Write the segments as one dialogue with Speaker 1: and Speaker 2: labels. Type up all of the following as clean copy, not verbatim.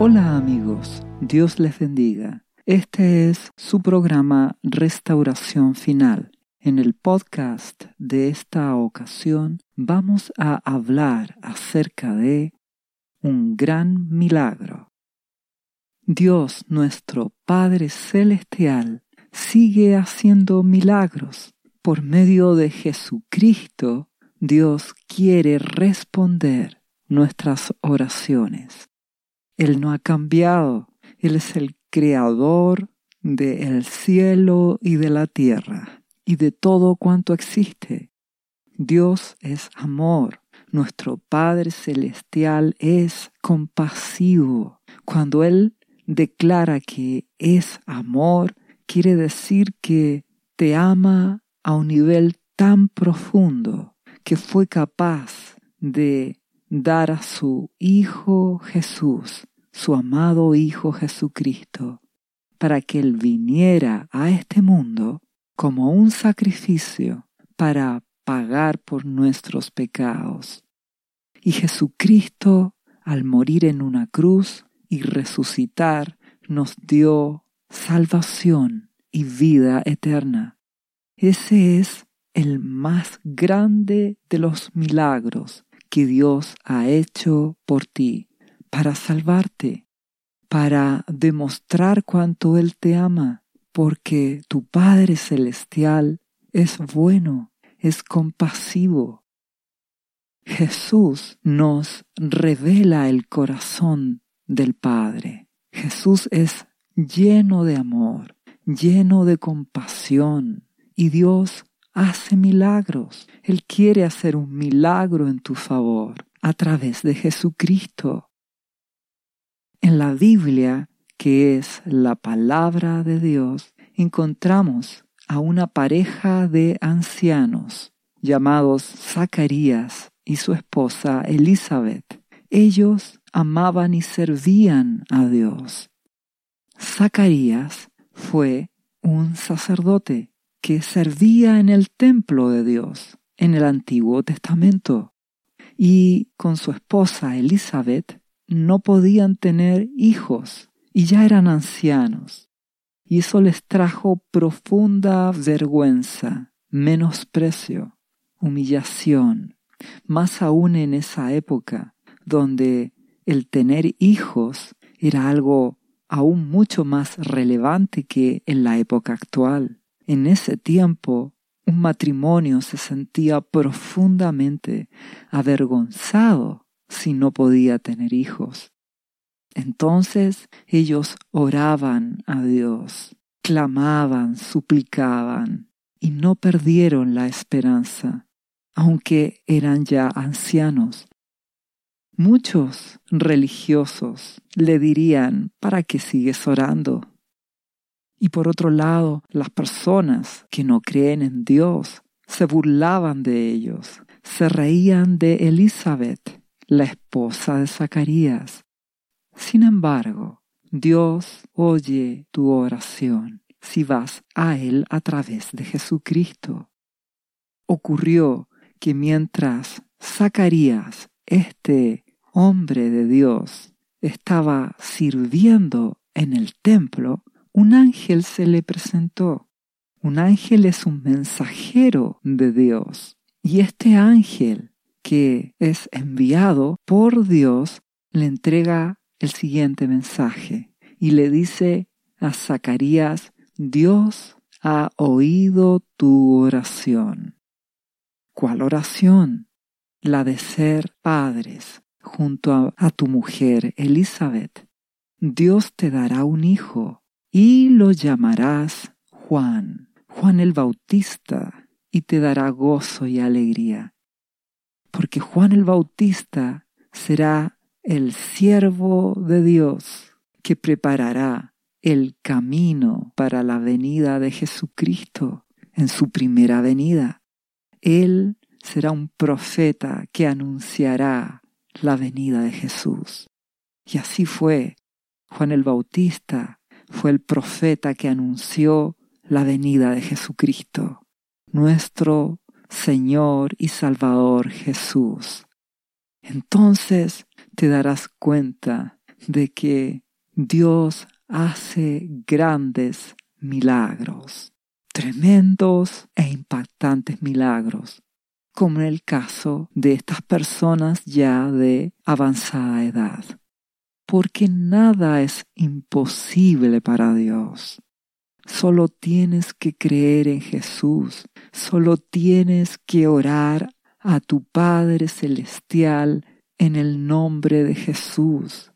Speaker 1: Hola amigos, Dios les bendiga. Este es su programa Restauración Final. En el podcast de esta ocasión vamos a hablar acerca de un gran milagro. Dios, nuestro Padre Celestial, sigue haciendo milagros. Por medio de Jesucristo, Dios quiere responder nuestras oraciones. Él no ha cambiado. Él es el creador del cielo y de la tierra y de todo cuanto existe. Dios es amor. Nuestro Padre Celestial es compasivo. Cuando Él declara que es amor, quiere decir que te ama a un nivel tan profundo que fue capaz de dar a su Hijo Jesús, su amado Hijo Jesucristo, para que Él viniera a este mundo como un sacrificio para pagar por nuestros pecados. Y Jesucristo, al morir en una cruz y resucitar, nos dio salvación y vida eterna. Ese es el más grande de los milagros que Dios ha hecho por ti, para salvarte, para demostrar cuánto Él te ama, porque tu Padre Celestial es bueno, es compasivo. Jesús nos revela el corazón del Padre. Jesús es lleno de amor, lleno de compasión, y Dios hace milagros. Él quiere hacer un milagro en tu favor a través de Jesucristo. En la Biblia, que es la palabra de Dios, encontramos a una pareja de ancianos llamados Zacarías y su esposa Elizabeth. Ellos amaban y servían a Dios. Zacarías fue un sacerdote que servía en el templo de Dios en el Antiguo Testamento, y con su esposa Elizabeth no podían tener hijos y ya eran ancianos, y eso les trajo profunda vergüenza, menosprecio, humillación, más aún en esa época donde el tener hijos era algo aún mucho más relevante que en la época actual. En ese tiempo, un matrimonio se sentía profundamente avergonzado si no podía tener hijos. Entonces ellos oraban a Dios, clamaban, suplicaban, y no perdieron la esperanza, aunque eran ya ancianos. Muchos religiosos le dirían: ¿para qué sigues orando? Y por otro lado, las personas que no creen en Dios se burlaban de ellos, se reían de Elizabeth, la esposa de Zacarías. Sin embargo, Dios oye tu oración si vas a Él a través de Jesucristo. Ocurrió que mientras Zacarías, este hombre de Dios, estaba sirviendo en el templo, un ángel se le presentó. Un ángel es un mensajero de Dios. Y este ángel, que es enviado por Dios, le entrega el siguiente mensaje y le dice a Zacarías: Dios ha oído tu oración. ¿Cuál oración? La de ser padres junto a tu mujer Elizabeth. Dios te dará un hijo y lo llamarás Juan el Bautista, y te dará gozo y alegría. Porque Juan el Bautista será el siervo de Dios que preparará el camino para la venida de Jesucristo en su primera venida. Él será un profeta que anunciará la venida de Jesús. Y así fue. Juan el Bautista fue el profeta que anunció la venida de Jesucristo, nuestro Señor y Salvador Jesús. Entonces te darás cuenta de que Dios hace grandes milagros, tremendos e impactantes milagros, como en el caso de estas personas ya de avanzada edad. Porque nada es imposible para Dios. Solo tienes que creer en Jesús. Solo tienes que orar a tu Padre Celestial en el nombre de Jesús.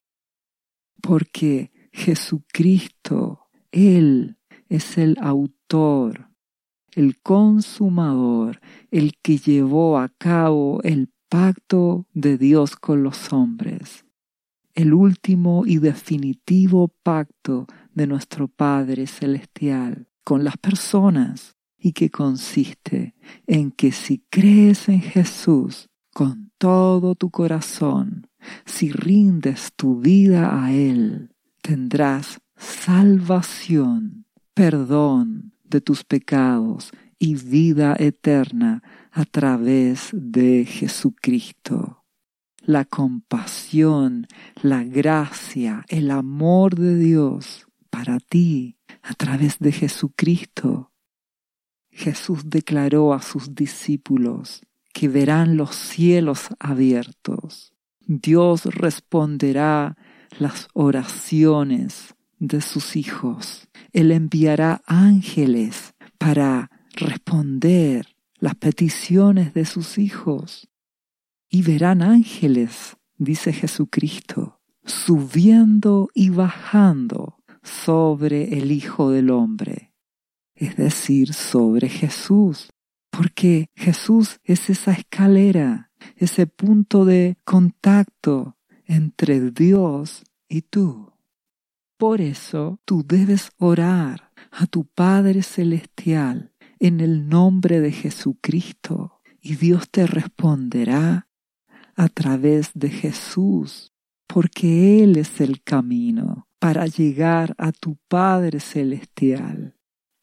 Speaker 1: Porque Jesucristo, Él es el autor, el consumador, el que llevó a cabo el pacto de Dios con los hombres. El último y definitivo pacto de nuestro Padre Celestial con las personas, y que consiste en que si crees en Jesús con todo tu corazón, si rindes tu vida a Él, tendrás salvación, perdón de tus pecados y vida eterna a través de Jesucristo. La compasión, la gracia, el amor de Dios para ti a través de Jesucristo. Jesús declaró a sus discípulos que verán los cielos abiertos. Dios responderá las oraciones de sus hijos. Él enviará ángeles para responder las peticiones de sus hijos. Y verán ángeles, dice Jesucristo, subiendo y bajando sobre el Hijo del Hombre, es decir, sobre Jesús, porque Jesús es esa escalera, ese punto de contacto entre Dios y tú. Por eso tú debes orar a tu Padre Celestial en el nombre de Jesucristo, y Dios te responderá a través de Jesús, porque Él es el camino para llegar a tu Padre Celestial.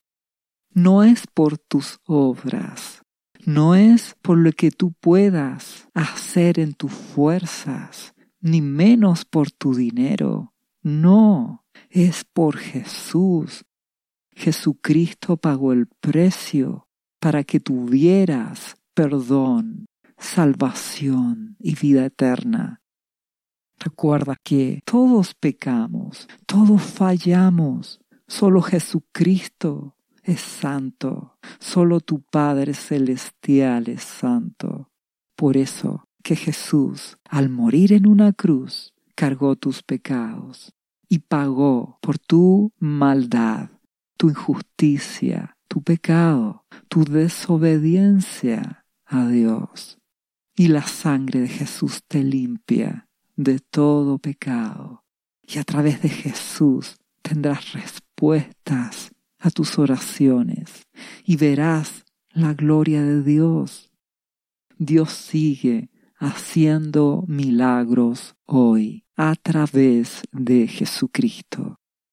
Speaker 1: No es por tus obras, no es por lo que tú puedas hacer en tus fuerzas, ni menos por tu dinero. No, es por Jesús. Jesucristo pagó el precio para que tuvieras perdón, salvación y vida eterna. Recuerda que todos pecamos, todos fallamos. Solo Jesucristo es santo. Solo tu Padre Celestial es santo. Por eso que Jesús, al morir en una cruz, cargó tus pecados y pagó por tu maldad, tu injusticia, tu pecado, tu desobediencia a Dios. Y la sangre de Jesús te limpia de todo pecado. Y a través de Jesús tendrás respuestas a tus oraciones y verás la gloria de Dios. Dios sigue haciendo milagros hoy a través de Jesucristo.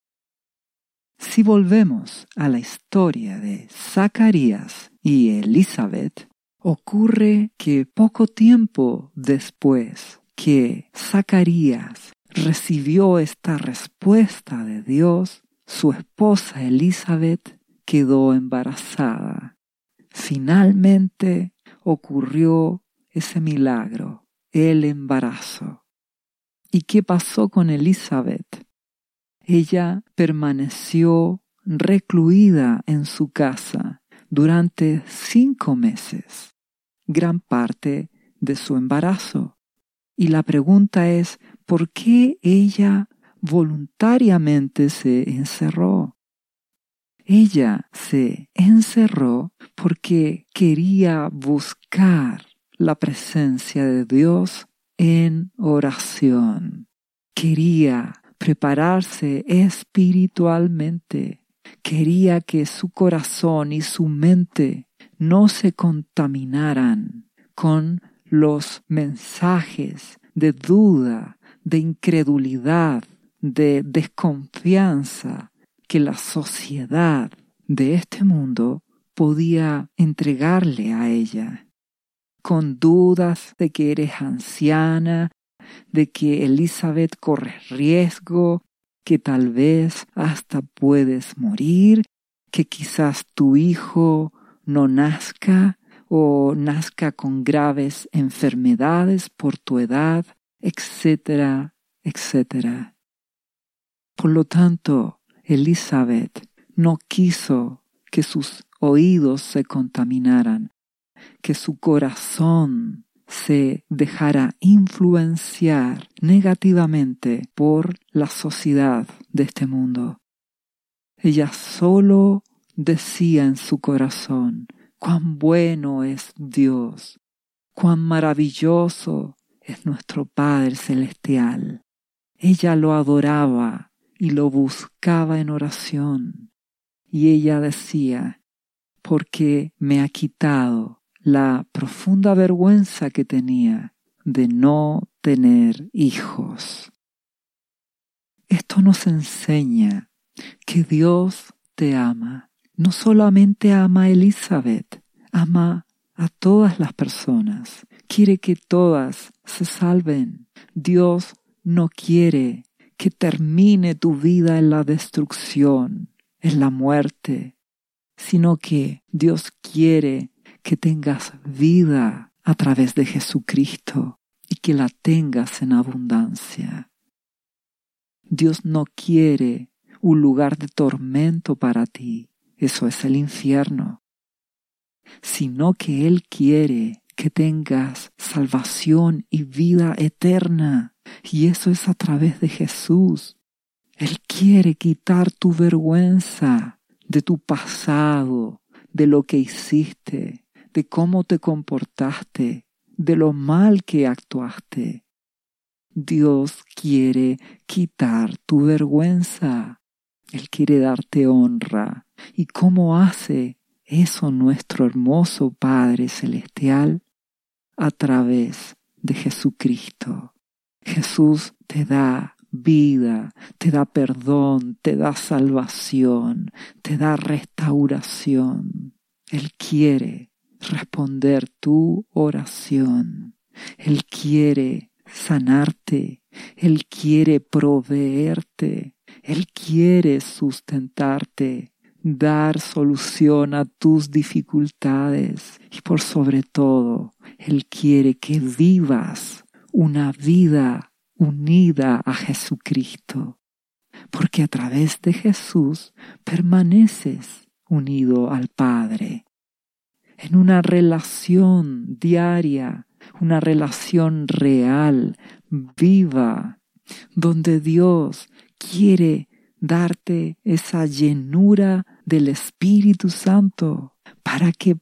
Speaker 1: Si volvemos a la historia de Zacarías y Elizabeth, ocurre que poco tiempo después que Zacarías recibió esta respuesta de Dios, su esposa Elizabeth quedó embarazada. Finalmente ocurrió ese milagro, el embarazo. ¿Y qué pasó con Elizabeth? Ella permaneció recluida en su casa durante 5 meses, gran parte de su embarazo. Y la pregunta es, ¿por qué ella voluntariamente se encerró? Ella se encerró porque quería buscar la presencia de Dios en oración. Quería prepararse espiritualmente. Quería que su corazón y su mente no se contaminaran con los mensajes de duda, de incredulidad, de desconfianza que la sociedad de este mundo podía entregarle a ella. Con dudas de que eres anciana, de que Elizabeth corre riesgo, que tal vez hasta puedes morir, que quizás tu hijo no nazca o nazca con graves enfermedades por tu edad, etcétera, etcétera. Por lo tanto, Elizabeth no quiso que sus oídos se contaminaran, que su corazón se dejara influenciar negativamente por la sociedad de este mundo. Ella solo decía en su corazón: cuán bueno es Dios, cuán maravilloso es nuestro Padre Celestial. Ella lo adoraba y lo buscaba en oración. Y ella decía: porque me ha quitado la profunda vergüenza que tenía de no tener hijos. Esto nos enseña que Dios te ama. No solamente ama a Elizabeth, ama a todas las personas. Quiere que todas se salven. Dios no quiere que termine tu vida en la destrucción, en la muerte, sino que Dios quiere que tengas vida a través de Jesucristo y que la tengas en abundancia. Dios no quiere un lugar de tormento para ti, eso es el infierno, sino que Él quiere que tengas salvación y vida eterna, y eso es a través de Jesús. Él quiere quitar tu vergüenza de tu pasado, de lo que hiciste, de cómo te comportaste, de lo mal que actuaste. Dios quiere quitar tu vergüenza. Él quiere darte honra. ¿Y cómo hace eso nuestro hermoso Padre Celestial? A través de Jesucristo. Jesús te da vida, te da perdón, te da salvación, te da restauración. Él quiere responder tu oración. Él quiere sanarte. Él quiere proveerte. Él quiere sustentarte, dar solución a tus dificultades. Y por sobre todo, Él quiere que vivas una vida unida a Jesucristo, porque a través de Jesús permaneces unido al Padre, en una relación diaria, una relación real, viva, donde Dios quiere darte esa llenura del Espíritu Santo para que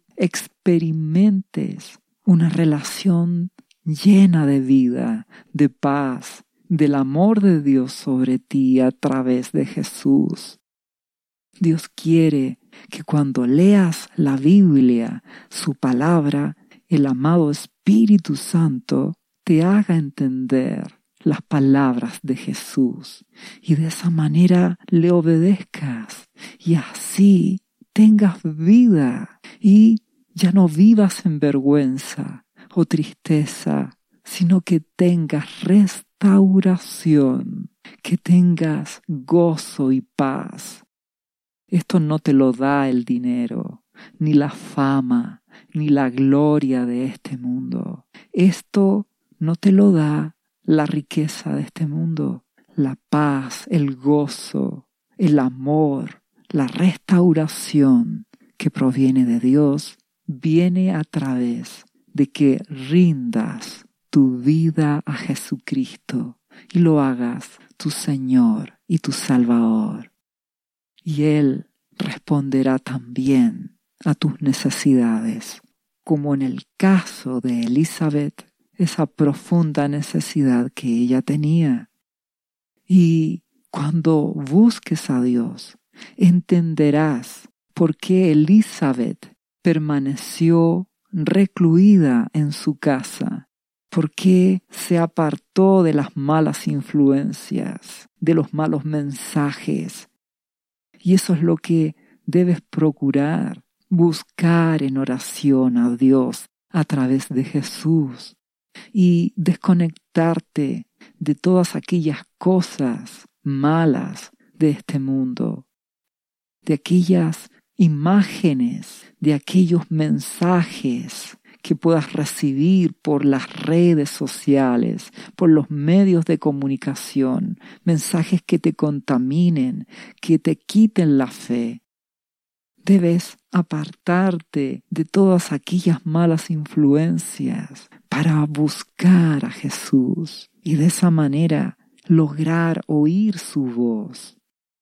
Speaker 1: experimentes una relación llena de vida, de paz, del amor de Dios sobre ti a través de Jesús. Dios quiere que cuando leas la Biblia, su palabra, el amado Espíritu Santo te haga entender las palabras de Jesús y de esa manera le obedezcas y así tengas vida y ya no vivas en vergüenza o tristeza, sino que tengas restauración, que tengas gozo y paz. Esto no te lo da el dinero, ni la fama, ni la gloria de este mundo. Esto no te lo da la riqueza de este mundo. La paz, el gozo, el amor, la restauración que proviene de Dios viene a través de que rindas tu vida a Jesucristo y lo hagas tu Señor y tu Salvador. Y Él responderá también a tus necesidades, como en el caso de Elizabeth, esa profunda necesidad que ella tenía. Y cuando busques a Dios, entenderás por qué Elizabeth permaneció recluida en su casa, por qué se apartó de las malas influencias, de los malos mensajes. Y eso es lo que debes procurar, buscar en oración a Dios a través de Jesús. y desconectarte de todas aquellas cosas malas de este mundo, de aquellas imágenes, de aquellos mensajes que puedas recibir por las redes sociales, por los medios de comunicación, mensajes que te contaminen, que te quiten la fe. Debes apartarte de todas aquellas malas influencias para buscar a Jesús y de esa manera lograr oír su voz.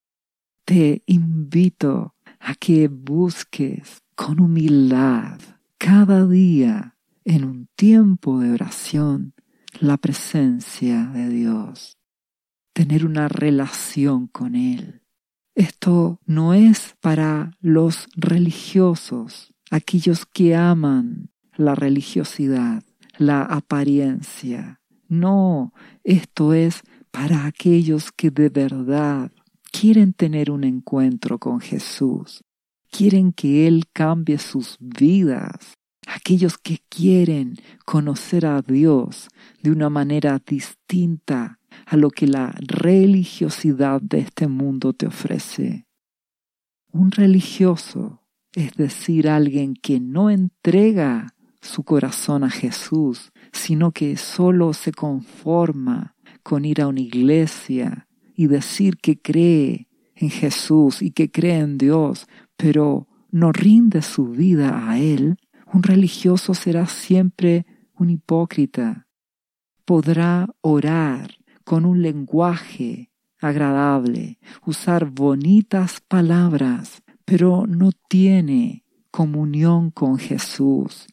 Speaker 1: Te invito a que busques con humildad cada día en un tiempo de oración la presencia de Dios, tener una relación con Él. Esto no es para los religiosos, aquellos que aman la religiosidad, la apariencia. No, esto es para aquellos que de verdad quieren tener un encuentro con Jesús, quieren que Él cambie sus vidas, aquellos que quieren conocer a Dios de una manera distinta a lo que la religiosidad de este mundo te ofrece. Un religioso, es decir, alguien que no entrega su corazón a Jesús, sino que solo se conforma con ir a una iglesia y decir que cree en Jesús y que cree en Dios, pero no rinde su vida a Él. Un religioso será siempre un hipócrita. Podrá orar con un lenguaje agradable, usar bonitas palabras, pero no tiene comunión con Jesús.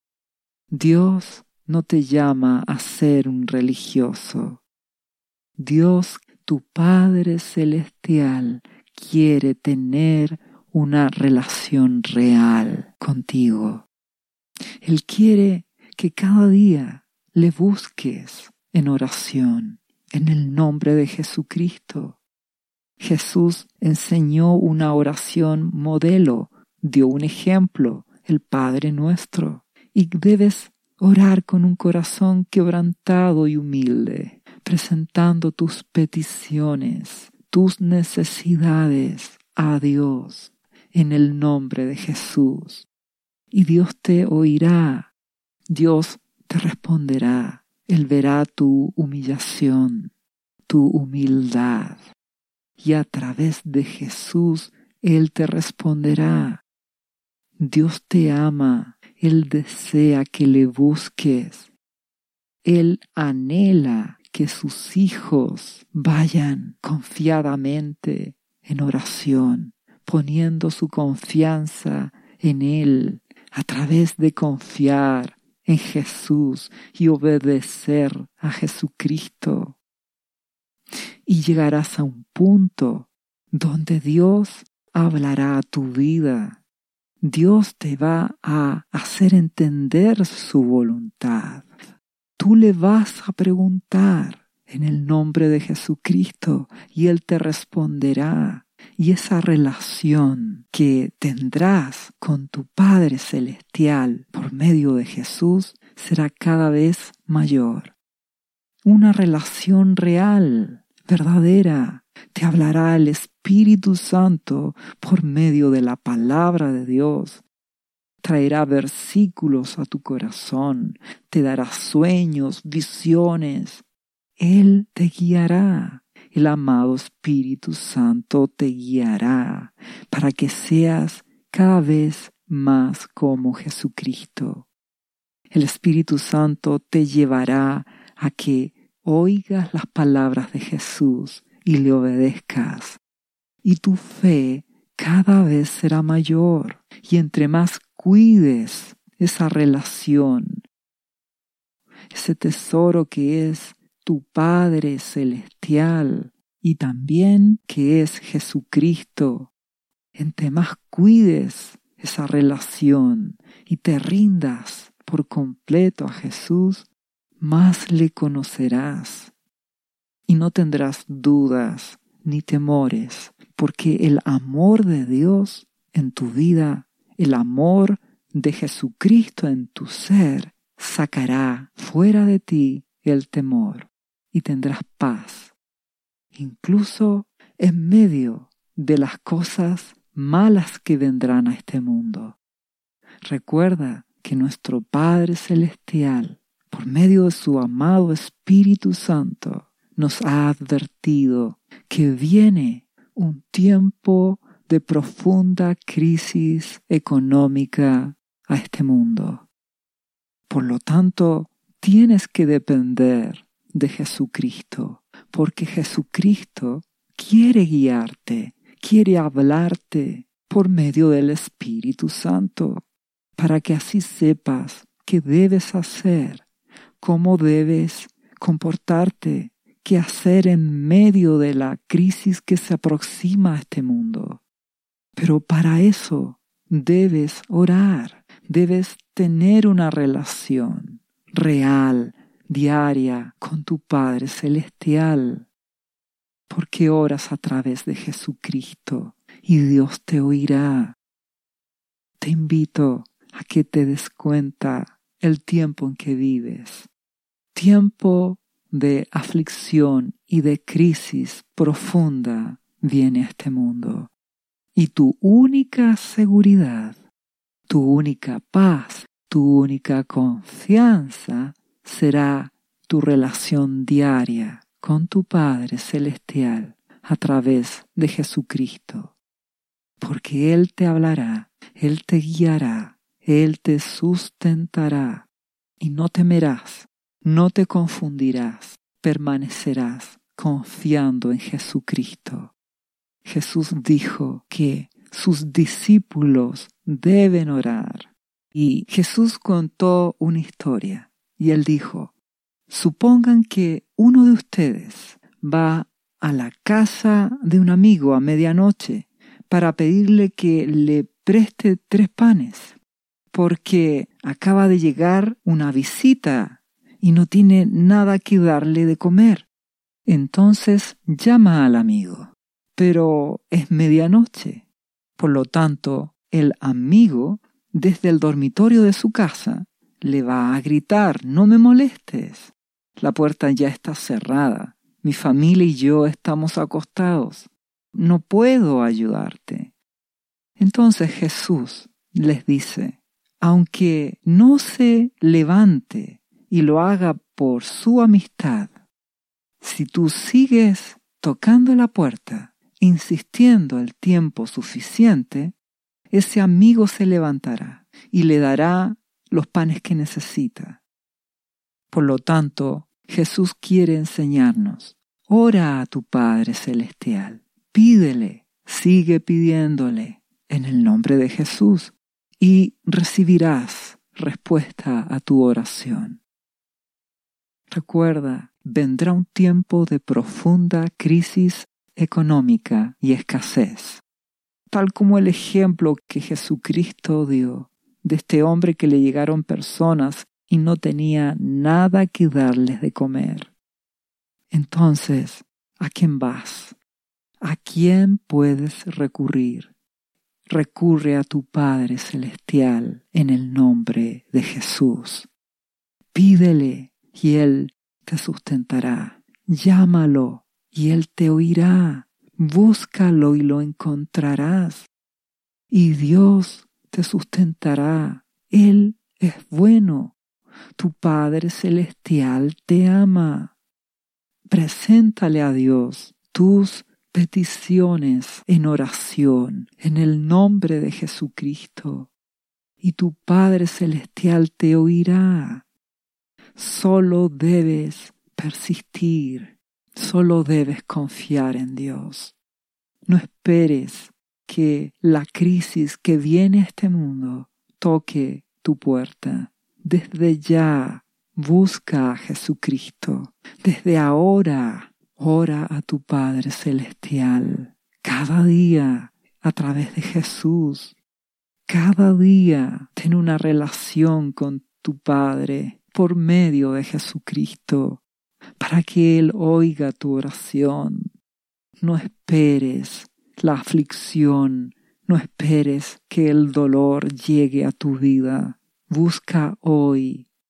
Speaker 1: Dios no te llama a ser un religioso. Dios, tu Padre Celestial, quiere tener una relación real contigo. Él quiere que cada día le busques en oración, en el nombre de Jesucristo. Jesús enseñó una oración modelo, dio un ejemplo, el Padre Nuestro, y debes orar con un corazón quebrantado y humilde, presentando tus peticiones, tus necesidades a Dios, en el nombre de Jesús. Y Dios te oirá, Dios te responderá, Él verá tu humillación, tu humildad, y a través de Jesús Él te responderá. Dios te ama, Él desea que le busques, Él anhela que sus hijos vayan confiadamente en oración, poniendo su confianza en Él, a través de confiar en Jesús y obedecer a Jesucristo. Y llegarás a un punto donde Dios hablará a tu vida. Dios te va a hacer entender su voluntad. Tú le vas a preguntar en el nombre de Jesucristo y Él te responderá. Y esa relación que tendrás con tu Padre Celestial por medio de Jesús será cada vez mayor. Una relación real, verdadera. Te hablará el Espíritu Santo por medio de la palabra de Dios. Traerá versículos a tu corazón, te dará sueños, visiones. Él te guiará. El amado Espíritu Santo te guiará para que seas cada vez más como Jesucristo. El Espíritu Santo te llevará a que oigas las palabras de Jesús y le obedezcas. Y tu fe cada vez será mayor. Y entre más cuides esa relación, ese tesoro que es tu Padre Celestial y también que es Jesucristo, entre más cuides esa relación y te rindas por completo a Jesús, más le conocerás y no tendrás dudas ni temores, porque el amor de Dios en tu vida, el amor de Jesucristo en tu ser, sacará fuera de ti el temor y tendrás paz, incluso en medio de las cosas malas que vendrán a este mundo. Recuerda que nuestro Padre Celestial, por medio de su amado Espíritu Santo, nos ha advertido que viene un tiempo de profunda crisis económica a este mundo. Por lo tanto, tienes que depender de Jesucristo, porque Jesucristo quiere guiarte, quiere hablarte por medio del Espíritu Santo, para que así sepas qué debes hacer, cómo debes comportarte, qué hacer en medio de la crisis que se aproxima a este mundo. Pero para eso debes orar, debes tener una relación real, diaria, con tu Padre Celestial, porque oras a través de Jesucristo y Dios te oirá. Te invito a que te des cuenta el tiempo en que vives, tiempo de aflicción y de crisis profunda viene a este mundo. Y tu única seguridad, tu única paz, tu única confianza será tu relación diaria con tu Padre Celestial a través de Jesucristo. Porque Él te hablará, Él te guiará, Él te sustentará y no temerás, no te confundirás, permanecerás confiando en Jesucristo. Jesús dijo que sus discípulos deben orar. Y Jesús contó una historia y Él dijo, supongan que uno de ustedes va a la casa de un amigo a medianoche para pedirle que le preste 3 panes, porque acaba de llegar una visita y no tiene nada que darle de comer. Entonces llama al amigo, pero es medianoche. Por lo tanto, el amigo, desde el dormitorio de su casa, le va a gritar, no me molestes. La puerta ya está cerrada. Mi familia y yo estamos acostados. No puedo ayudarte. Entonces Jesús les dice, aunque no se levante y lo haga por su amistad, si tú sigues tocando la puerta, insistiendo el tiempo suficiente, ese amigo se levantará y le dará los panes que necesita. Por lo tanto, Jesús quiere enseñarnos, ora a tu Padre Celestial, pídele, sigue pidiéndole en el nombre de Jesús y recibirás respuesta a tu oración. Recuerda, vendrá un tiempo de profunda crisis económica y escasez, tal como el ejemplo que Jesucristo dio de este hombre que le llegaron personas y no tenía nada que darles de comer. Entonces, ¿a quién vas? ¿A quién puedes recurrir? Recurre a tu Padre Celestial en el nombre de Jesús. Pídele y Él te sustentará. Llámalo y Él te oirá. Búscalo y lo encontrarás. Y Dios te sustentará. Él es bueno. Tu Padre Celestial te ama. Preséntale a Dios tus peticiones en oración en el nombre de Jesucristo. Y tu Padre Celestial te oirá. Solo debes persistir. Solo debes confiar en Dios. No esperes que la crisis que viene a este mundo toque tu puerta. Desde ya busca a Jesucristo. Desde ahora ora a tu Padre Celestial. Cada día a través de Jesús. Cada día ten una relación con tu Padre por medio de Jesucristo, para que Él oiga tu oración. No esperes la aflicción, no esperes que el dolor llegue a tu vida. Busca hoy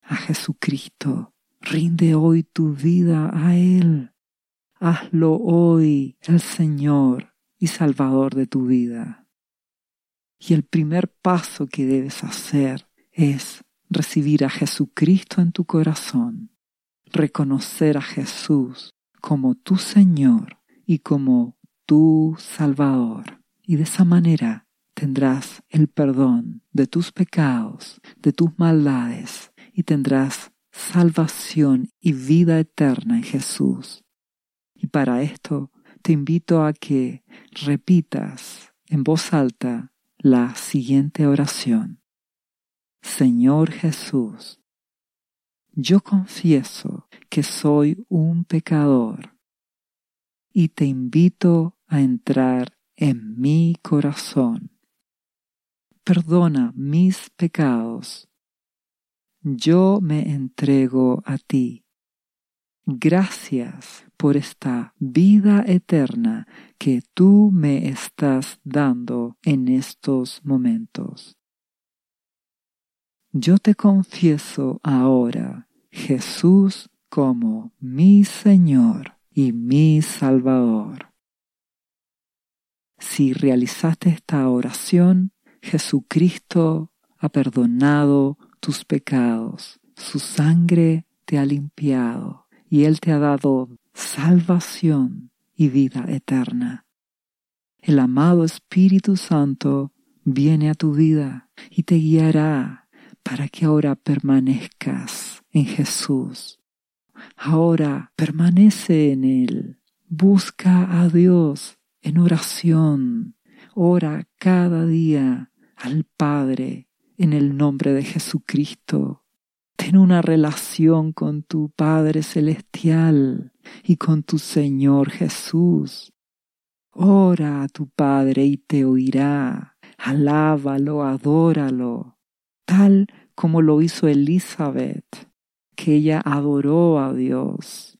Speaker 1: a Jesucristo. Rinde hoy tu vida a Él. Hazlo hoy el Señor y Salvador de tu vida. Y el primer paso que debes hacer es recibir a Jesucristo en tu corazón, reconocer a Jesús como tu Señor y como tu Salvador. Y de esa manera tendrás el perdón de tus pecados, de tus maldades, y tendrás salvación y vida eterna en Jesús. Y para esto te invito a que repitas en voz alta la siguiente oración. Señor Jesús, yo confieso que soy un pecador y te invito a entrar en mi corazón. Perdona mis pecados. Yo me entrego a ti. Gracias por esta vida eterna que tú me estás dando en estos momentos. Yo te confieso ahora, Jesús, como mi Señor y mi Salvador. Si realizaste esta oración, Jesucristo ha perdonado tus pecados. Su sangre te ha limpiado y Él te ha dado salvación y vida eterna. El amado Espíritu Santo viene a tu vida y te guiará para que ahora permanezcas en Jesús. Ahora permanece en Él. Busca a Dios en oración. Ora cada día al Padre en el nombre de Jesucristo. Ten una relación con tu Padre Celestial y con tu Señor Jesús. Ora a tu Padre y te oirá. Alábalo, adóralo, tal como lo hizo Elizabeth, que ella adoró a Dios.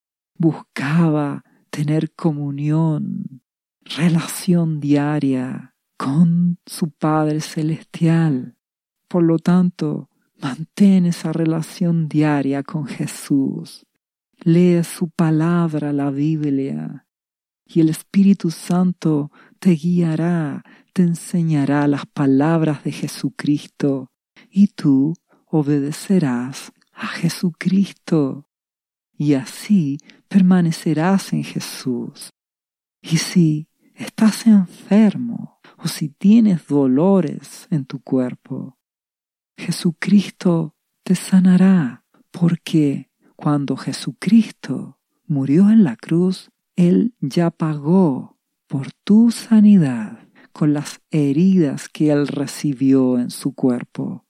Speaker 1: Buscaba tener comunión, relación diaria con su Padre Celestial. Por lo tanto, mantén esa relación diaria con Jesús. Lee su palabra, la Biblia, y el Espíritu Santo te guiará, te enseñará las palabras de Jesucristo, y tú obedecerás a Jesucristo. Y así permanecerás en Jesús. Y si estás enfermo o si tienes dolores en tu cuerpo, Jesucristo te sanará, porque cuando Jesucristo murió en la cruz, Él ya pagó por tu sanidad con las heridas que Él recibió en su cuerpo.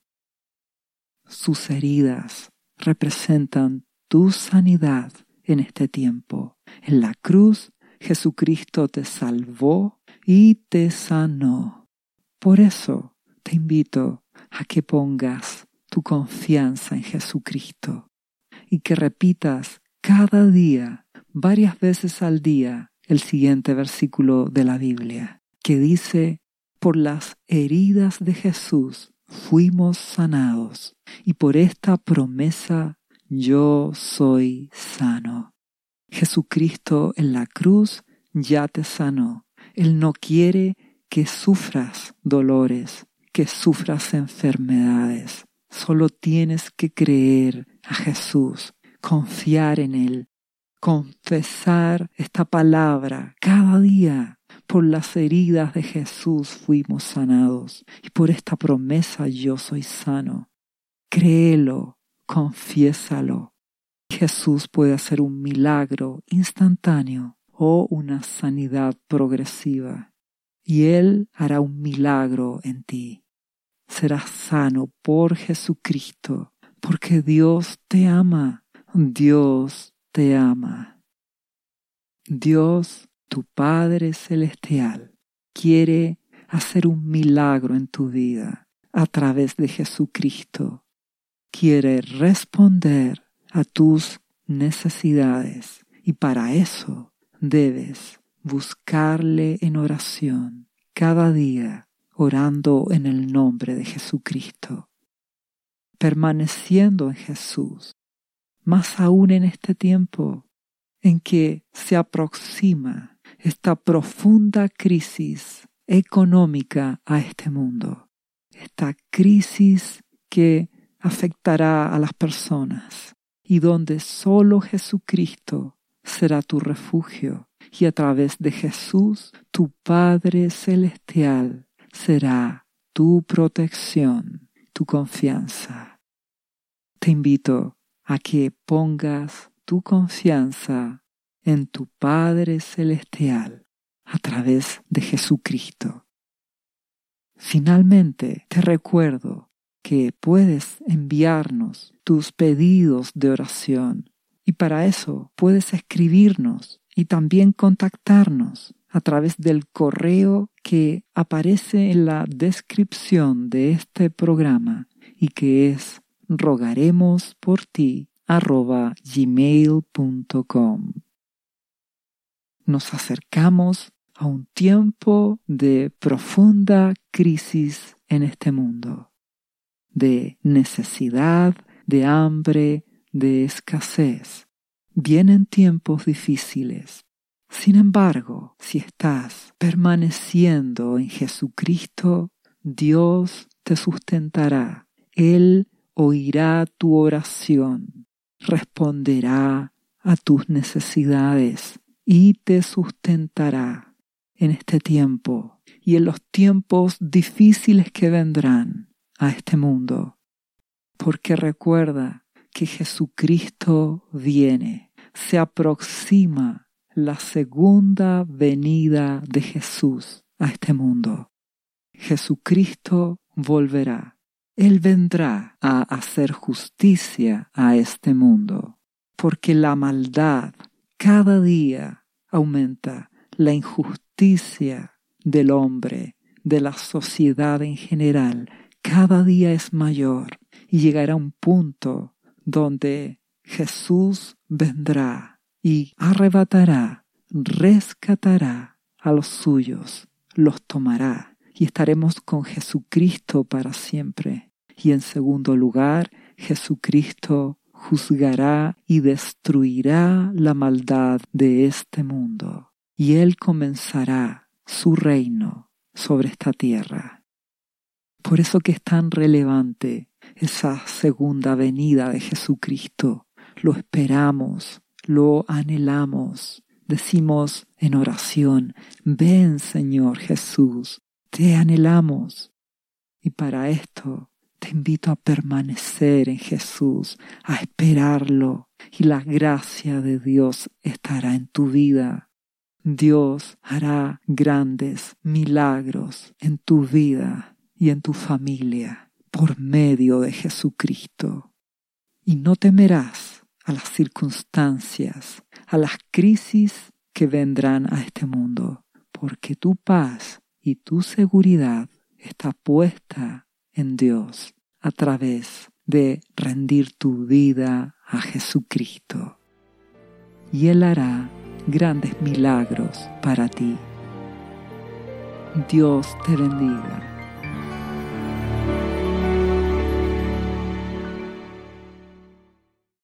Speaker 1: Sus heridas representan tu sanidad en este tiempo. En la cruz, Jesucristo te salvó y te sanó. Por eso te invito a que pongas tu confianza en Jesucristo y que repitas cada día, varias veces al día, el siguiente versículo de la Biblia, que dice: por las heridas de Jesús fuimos sanados, y por esta promesa yo soy sano. Jesucristo en la cruz ya te sanó. Él no quiere que sufras dolores, que sufras enfermedades. Solo tienes que creer a Jesús, confiar en Él, confesar esta palabra cada día. Por las heridas de Jesús fuimos sanados, y por esta promesa yo soy sano. Créelo, confiésalo. Jesús puede hacer un milagro instantáneo o una sanidad progresiva, y Él hará un milagro en ti. Serás sano por Jesucristo, porque Dios te ama. Dios te ama. Dios, tu Padre Celestial, quiere hacer un milagro en tu vida a través de Jesucristo. Quiere responder a tus necesidades, y para eso debes buscarle en oración cada día, orando en el nombre de Jesucristo. permaneciendo en Jesús, más aún en este tiempo en que se aproxima esta profunda crisis económica a este mundo, esta crisis que afectará a las personas y donde solo Jesucristo será tu refugio y a través de Jesús tu Padre Celestial será tu protección, tu confianza. Te invito a que pongas tu confianza en tu Padre Celestial a través de Jesucristo. Finalmente, te recuerdo que puedes enviarnos tus pedidos de oración y para eso puedes escribirnos y también contactarnos a través del correo que aparece en la descripción de este programa y que es rogaremosporti@gmail.com. Nos acercamos a un tiempo de profunda crisis en este mundo, de necesidad, de hambre, de escasez. Vienen tiempos difíciles. Sin embargo, si estás permaneciendo en Jesucristo, Dios te sustentará. Él oirá tu oración, responderá a tus necesidades y te sustentará en este tiempo y en los tiempos difíciles que vendrán a este mundo. Porque recuerda que Jesucristo viene, se aproxima la segunda venida de Jesús a este mundo. Jesucristo volverá. Él vendrá a hacer justicia a este mundo, porque la maldad cada día aumenta, la injusticia del hombre, de la sociedad en general, cada día es mayor y llegará un punto donde Jesús vendrá y arrebatará, rescatará a los suyos, los tomará y estaremos con Jesucristo para siempre. Y en segundo lugar, Jesucristo juzgará y destruirá la maldad de este mundo. Y Él comenzará su reino sobre esta tierra. Por eso que es tan relevante esa segunda venida de Jesucristo. Lo esperamos, lo anhelamos. Decimos en oración, ven Señor Jesús, te anhelamos. Y para esto te invito a permanecer en Jesús, a esperarlo, y la gracia de Dios estará en tu vida. Dios hará grandes milagros en tu vida y en tu familia por medio de Jesucristo. Y no temerás a las circunstancias, a las crisis que vendrán a este mundo, porque tu paz y tu seguridad está puesta en Dios a través de rendir tu vida a Jesucristo. Y Él hará grandes milagros para ti. Dios te bendiga.